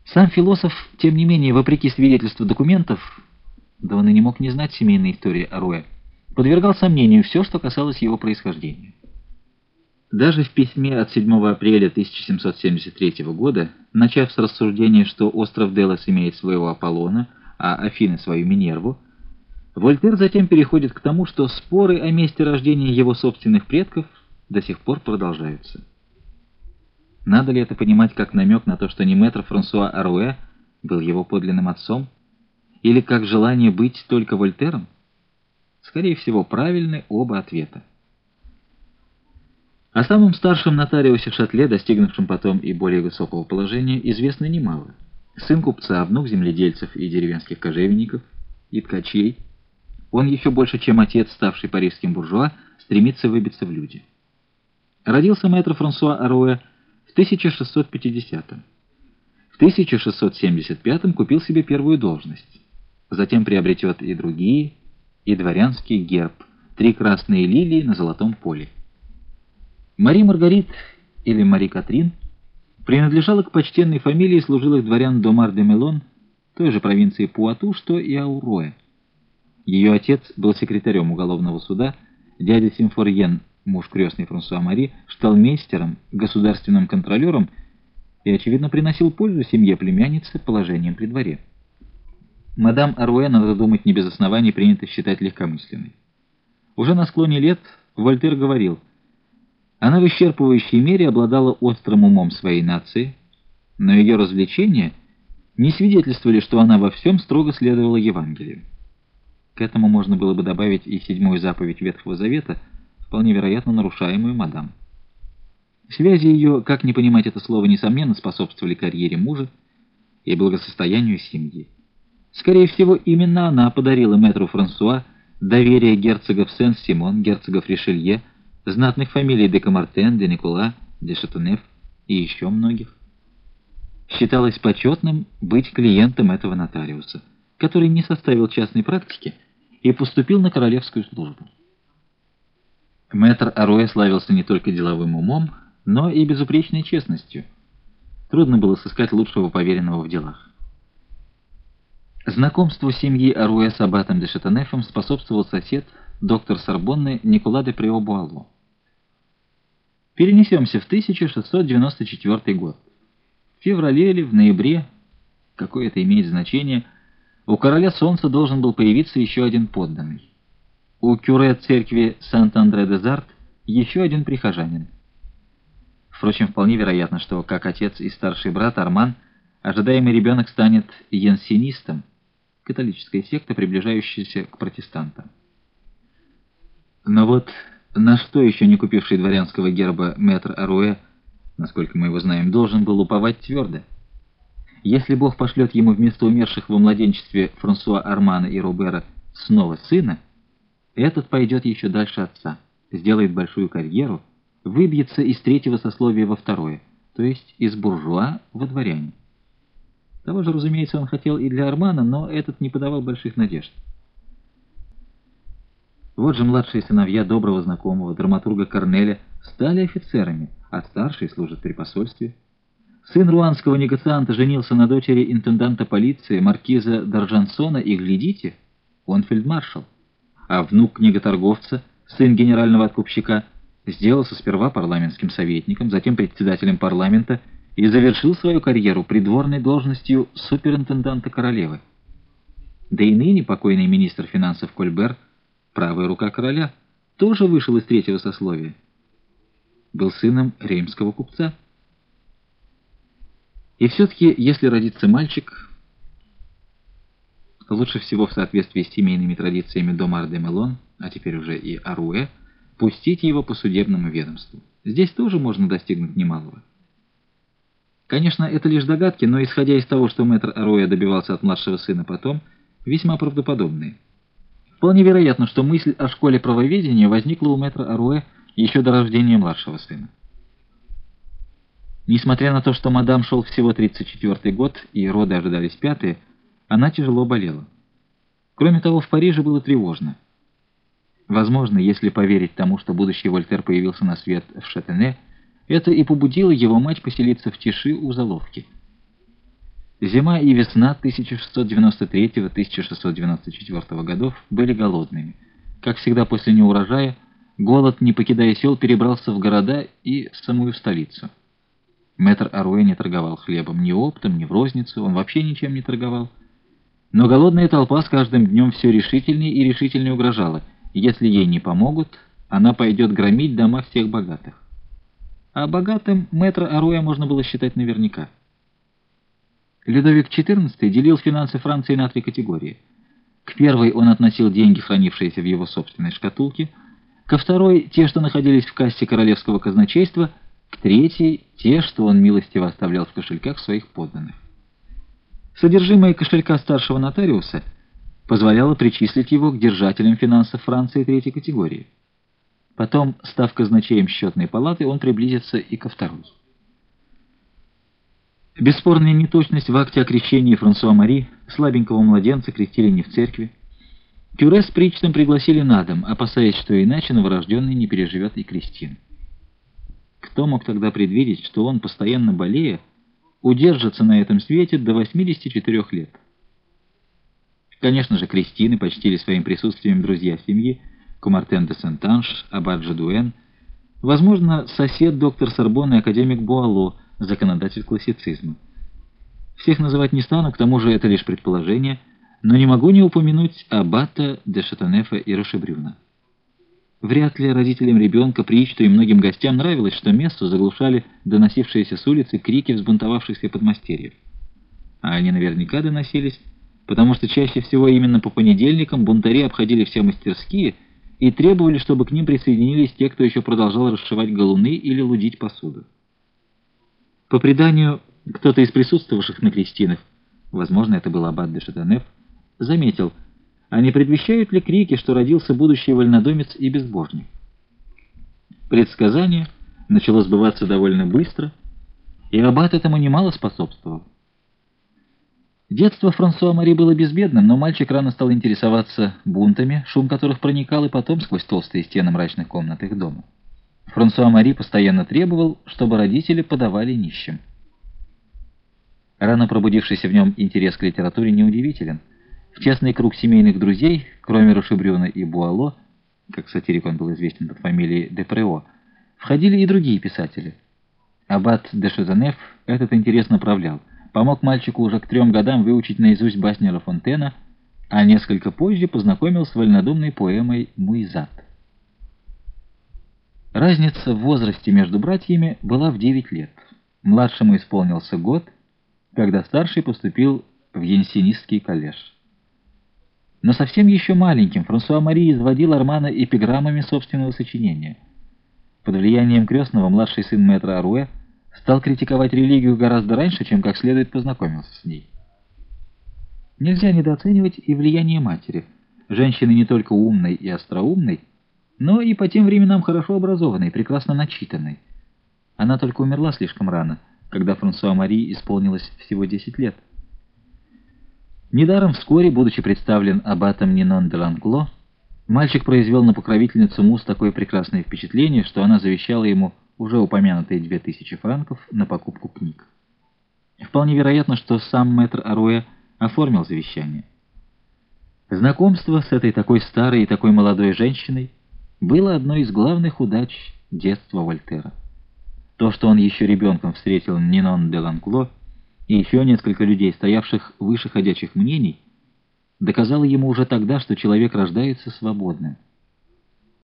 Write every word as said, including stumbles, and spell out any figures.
Сам философ, тем не менее, вопреки свидетельству документов, да он и не мог не знать семейной истории Аруэ, подвергал сомнению все, что касалось его происхождения. Даже в письме от седьмого апреля тысяча семьсот семьдесят третьего года, начав с рассуждения, что остров Делос имеет своего Аполлона, а Афины свою Минерву, Вольтер затем переходит к тому, что споры о месте рождения его собственных предков до сих пор продолжаются. Надо ли это понимать как намек на то, что не мэтр Франсуа Аруэ был его подлинным отцом, или как желание быть только Вольтером? Скорее всего, правильны оба ответа. О самом старшем нотариусе Шатле, достигнувшем потом и более высокого положения, известно немало. Сын купца, внук земледельцев и деревенских кожевенников, и ткачей, он еще больше, чем отец, ставший парижским буржуа, стремится выбиться в люди. Родился мэтр Франсуа Аруэ в тысяча шестьсот пятидесятом. В тысяча шестьсот семьдесят пятом купил себе первую должность. Затем приобретет и другие, и дворянский герб, три красные лилии на золотом поле. Мари Маргарит, или Мари Катрин, принадлежала к почтенной фамилии служилых дворян Домар-де-Мелон, той же провинции Пуату, что и Ауруэ. Ее отец был секретарем уголовного суда, дядя Симфорьен, муж крестной Франсуа Мари, шталмейстером, государственным контролером и, очевидно, приносил пользу семье племянницы положением при дворе. Мадам Аруэ, надо думать, не без оснований принято считать легкомысленной. Уже на склоне лет Вольтер говорил: она в исчерпывающей мере обладала острым умом своей нации, но ее развлечения не свидетельствовали, что она во всем строго следовала Евангелию. К этому можно было бы добавить и седьмую заповедь Ветхого Завета, вполне вероятно нарушаемую мадам. Связи ее, как не понимать это слово, несомненно способствовали карьере мужа и благосостоянию семьи. Скорее всего, именно она подарила мэтру Франсуа доверие герцогов Сен-Симон, герцогов Ришелье, знатных фамилий де Камартен, де Никола, де Шатунеф и еще многих. Считалось почетным быть клиентом этого нотариуса, который не составил частной практики и поступил на королевскую службу. Мэтр Аруэ славился не только деловым умом, но и безупречной честностью. Трудно было сыскать лучшего поверенного в делах. Знакомству семьи Аруэ с аббатом де Шатунефом способствовал сосед, доктор Сорбонны Никола де Преобуало. Перенесемся в тысяча шестьсот девяносто четвёртый год. В феврале или в ноябре, какое это имеет значение, у короля солнца должен был появиться еще один подданный. У кюре церкви Сент-Андре-де-Зарт еще один прихожанин. Впрочем, вполне вероятно, что, как отец и старший брат Арман, ожидаемый ребенок станет янсенистом, католическая секта, приближающаяся к протестантам. Но вот на что еще не купивший дворянского герба мэтр Аруэ, насколько мы его знаем, должен был уповать твердо. Если Бог пошлет ему вместо умерших во младенчестве Франсуа Армана и Робера снова сына, этот пойдет еще дальше отца, сделает большую карьеру, выбьется из третьего сословия во второе, то есть из буржуа во дворяне. Того же, разумеется, он хотел и для Армана, но этот не подавал больших надежд. Вот же младшие сыновья доброго знакомого, драматурга Корнеля, стали офицерами, а старший служит при посольстве. Сын руанского негацианта женился на дочери интенданта полиции, маркиза Д'Аржансона, и, глядите, он фельдмаршал. А внук книготорговца, сын генерального откупщика, сделался сперва парламентским советником, затем председателем парламента и завершил свою карьеру придворной должностью суперинтенданта королевы. Да и ныне покойный министр финансов Кольбер, правая рука короля, тоже вышел из третьего сословия. Был сыном реймского купца. И все-таки, если родится мальчик, лучше всего в соответствии с семейными традициями Домар-де-Мелон, а теперь уже и Аруэ, пустить его по судебному ведомству. Здесь тоже можно достигнуть немалого. Конечно, это лишь догадки, но исходя из того, что мэтр Аруэ добивался от младшего сына потом, весьма правдоподобные. Вполне вероятно, что мысль о школе правоведения возникла у мэтра Аруэ еще до рождения младшего сына. Несмотря на то, что мадам шел всего тридцать четвёртый год и роды ожидались пятые, она тяжело болела. Кроме того, в Париже было тревожно. Возможно, если поверить тому, что будущий Вольтер появился на свет в Шатене, это и побудило его мать поселиться в тиши у Заловки. Зима и весна тысяча шестьсот девяносто третьего — тысяча шестьсот девяносто четвёртого годов были голодными. Как всегда после неурожая, голод, не покидая сел, перебрался в города и в самую столицу. Мэтр Аруэ не торговал хлебом ни оптом, ни в розницу, он вообще ничем не торговал. Но голодная толпа с каждым днем все решительнее и решительнее угрожала. Если ей не помогут, она пойдет громить дома всех богатых. А богатым мэтра Аруэ можно было считать наверняка. Людовик четырнадцатый делил финансы Франции на три категории. К первой он относил деньги, хранившиеся в его собственной шкатулке, ко второй — те, что находились в кассе королевского казначейства, к третьей — те, что он милостиво оставлял в кошельках своих подданных. Содержимое кошелька старшего нотариуса позволяло причислить его к держателям финансов Франции третьей категории. Потом, став казначеем счетной палаты, он приблизится и ко второй. Бесспорная неточность в акте о крещении Франсуа Мари, слабенького младенца, крестили не в церкви. Кюре с причтом пригласили на дом, опасаясь, что иначе новорожденный не переживет и крестин. Кто мог тогда предвидеть, что он, постоянно болея, удержится на этом свете до восьмидесяти четырёх лет? Конечно же, крестины почтили своим присутствием друзья семьи, Кумартен де Сент-Анж, аббат Жадуэн, возможно, сосед доктор Сорбонны и академик Буало, законодатель классицизма. Всех называть не стану, к тому же это лишь предположение, но не могу не упомянуть аббата де Шатонефа и Рошебрюна. Вряд ли родителям ребенка, причту и многим гостям нравилось, что место заглушали доносившиеся с улицы крики взбунтовавшихся подмастерьев. А они наверняка доносились, потому что чаще всего именно по понедельникам бунтари обходили все мастерские и требовали, чтобы к ним присоединились те, кто еще продолжал расшивать галуны или лудить посуду. По преданию, кто-то из присутствовавших на крестинах, возможно, это был аббат де Шатонеф, заметил, а не предвещают ли крики, что родился будущий вольнодумец и безбожник? Предсказание начало сбываться довольно быстро, и аббат этому немало способствовал. Детство Франсуа Мари было безбедным, но мальчик рано стал интересоваться бунтами, шум которых проникал и потом сквозь толстые стены мрачных комнат их дома. Франсуа Мари постоянно требовал, чтобы родители подавали нищим. Рано пробудившийся в нем интерес к литературе неудивителен. В тесный круг семейных друзей, кроме Рошебрюна и Буало, как сатирик он был известен под фамилией де Прео, входили и другие писатели. Аббат де Шатонеф этот интерес направлял, помог мальчику уже к трем годам выучить наизусть басни Ла Фонтена, а несколько позже познакомил с вольнодумной поэмой «Муизат». Разница в возрасте между братьями была в девять лет. Младшему исполнился год, когда старший поступил в Янсенистский коллеж. Но совсем еще маленьким Франсуа Мари изводил Армана эпиграммами собственного сочинения. Под влиянием крестного младший сын мэтра Аруэ стал критиковать религию гораздо раньше, чем как следует познакомился с ней. Нельзя недооценивать и влияние матери, женщины не только умной и остроумной, но и по тем временам хорошо образованной, прекрасно начитанной. Она только умерла слишком рано, когда Франсуа Мари исполнилось всего десять лет. Недаром вскоре, будучи представлен аббатом Нинон де Ланкло, мальчик произвел на покровительницу Мус такое прекрасное впечатление, что она завещала ему уже упомянутые две тысячи франков на покупку книг. Вполне вероятно, что сам мэтр Аруэ оформил завещание. Знакомство с этой такой старой и такой молодой женщиной было одной из главных удач детства Вольтера. То, что он еще ребенком встретил Нинон де Ланкло и еще несколько людей, стоявших выше ходячих мнений, доказало ему уже тогда, что человек рождается свободным.